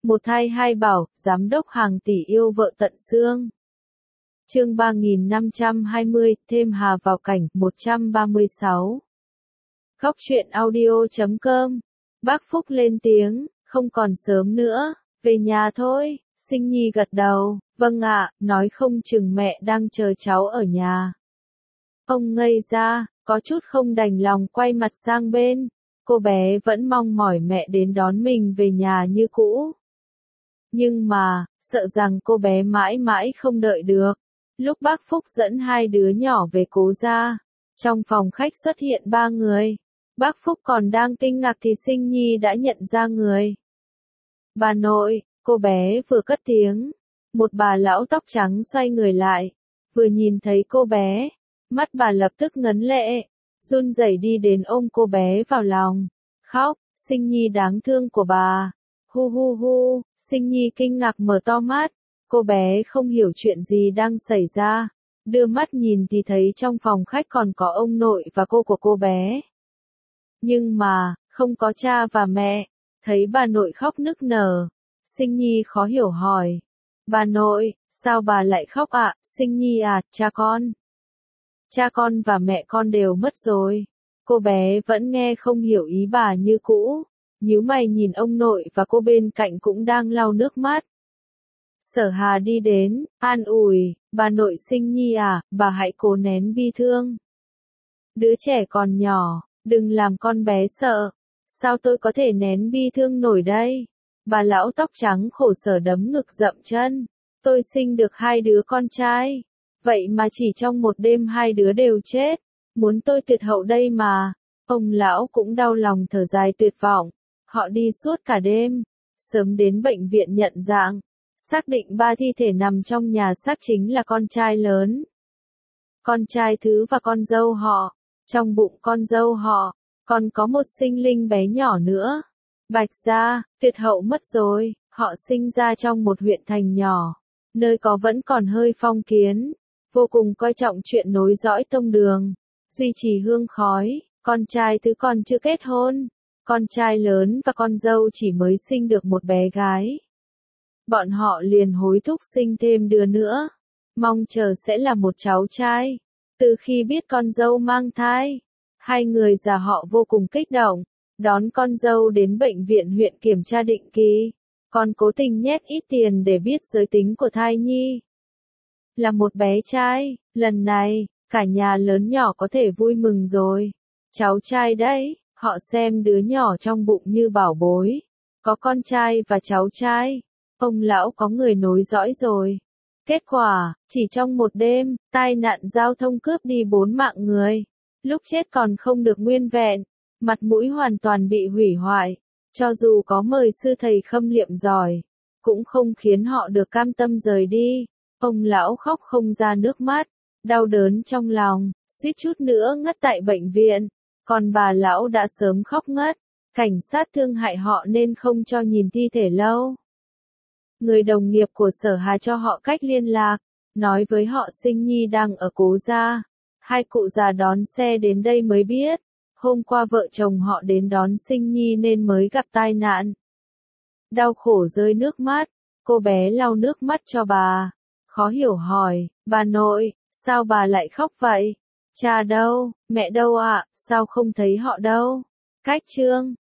Một thai hai bảo, giám đốc hàng tỷ yêu vợ tận xương. Chương 3520, thêm Hà vào cảnh, 136. Khóc chuyện audio.com. Bác Phúc lên tiếng, không còn sớm nữa, về nhà thôi. Sinh Nhi gật đầu, vâng ạ, nói không chừng mẹ đang chờ cháu ở nhà. Ông ngây ra, có chút không đành lòng quay mặt sang bên. Cô bé vẫn mong mỏi mẹ đến đón mình về nhà như cũ. Nhưng mà, sợ rằng cô bé mãi mãi không đợi được. Lúc bác Phúc dẫn hai đứa nhỏ về cố gia, trong phòng khách xuất hiện ba người. Bác Phúc còn đang kinh ngạc thì Sinh Nhi đã nhận ra người. Bà nội, cô bé vừa cất tiếng. Một bà lão tóc trắng xoay người lại, vừa nhìn thấy cô bé, mắt bà lập tức ngấn lệ, run rẩy đi đến ôm cô bé vào lòng, khóc, Sinh Nhi đáng thương của bà. Hu hu hu, Sinh Nhi kinh ngạc mở to mắt, cô bé không hiểu chuyện gì đang xảy ra, đưa mắt nhìn thì thấy trong phòng khách còn có ông nội và cô của cô bé. Nhưng mà, không có cha và mẹ, thấy bà nội khóc nức nở, Sinh Nhi khó hiểu hỏi. Bà nội, sao bà lại khóc ạ? Sinh Nhi à, cha con và mẹ con đều mất rồi. Cô bé vẫn nghe không hiểu ý bà như cũ, nhíu mày nhìn ông nội và cô bên cạnh cũng đang lau nước mắt. Sở Hà đi đến, an ủi, bà nội Sinh Nhi à, bà hãy cố nén bi thương. Đứa trẻ còn nhỏ, đừng làm con bé sợ. Sao tôi có thể nén bi thương nổi đây? Bà lão tóc trắng khổ sở đấm ngực dậm chân. Tôi sinh được hai đứa con trai. Vậy mà chỉ trong một đêm hai đứa đều chết. Muốn tôi tuyệt hậu đây mà. Ông lão cũng đau lòng thở dài tuyệt vọng. Họ đi suốt cả đêm. Sớm đến bệnh viện nhận dạng. Xác định ba thi thể nằm trong nhà xác chính là con trai lớn, con trai thứ và con dâu họ. Trong bụng con dâu họ, còn có một sinh linh bé nhỏ nữa. Bạch gia, tuyệt hậu mất rồi, họ sinh ra trong một huyện thành nhỏ, nơi có vẫn còn hơi phong kiến, vô cùng coi trọng chuyện nối dõi tông đường, duy trì hương khói, con trai thứ còn chưa kết hôn, con trai lớn và con dâu chỉ mới sinh được một bé gái. Bọn họ liền hối thúc sinh thêm đứa nữa, mong chờ sẽ là một cháu trai. Từ khi biết con dâu mang thai, hai người già họ vô cùng kích động, đón con dâu đến bệnh viện huyện kiểm tra định kỳ, còn cố tình nhét ít tiền để biết giới tính của thai nhi. Là một bé trai, lần này, cả nhà lớn nhỏ có thể vui mừng rồi. Cháu trai đấy, họ xem đứa nhỏ trong bụng như bảo bối. Có con trai và cháu trai, ông lão có người nối dõi rồi. Kết quả, chỉ trong một đêm, tai nạn giao thông cướp đi 4 mạng người. Lúc chết còn không được nguyên vẹn, mặt mũi hoàn toàn bị hủy hoại. Cho dù có mời sư thầy khâm liệm giỏi, cũng không khiến họ được cam tâm rời đi. Ông lão khóc không ra nước mắt, đau đớn trong lòng, suýt chút nữa ngất tại bệnh viện. Còn bà lão đã sớm khóc ngất, cảnh sát thương hại họ nên không cho nhìn thi thể lâu. Người đồng nghiệp của Sở Hà cho họ cách liên lạc, nói với họ Sinh Nhi đang ở cố gia. Hai cụ già đón xe đến đây mới biết, hôm qua vợ chồng họ đến đón Sinh Nhi nên mới gặp tai nạn. Đau khổ rơi nước mắt, cô bé lau nước mắt cho bà, khó hiểu hỏi, bà nội, sao bà lại khóc vậy? Cha đâu, mẹ đâu ạ, sao không thấy họ đâu? Cách chương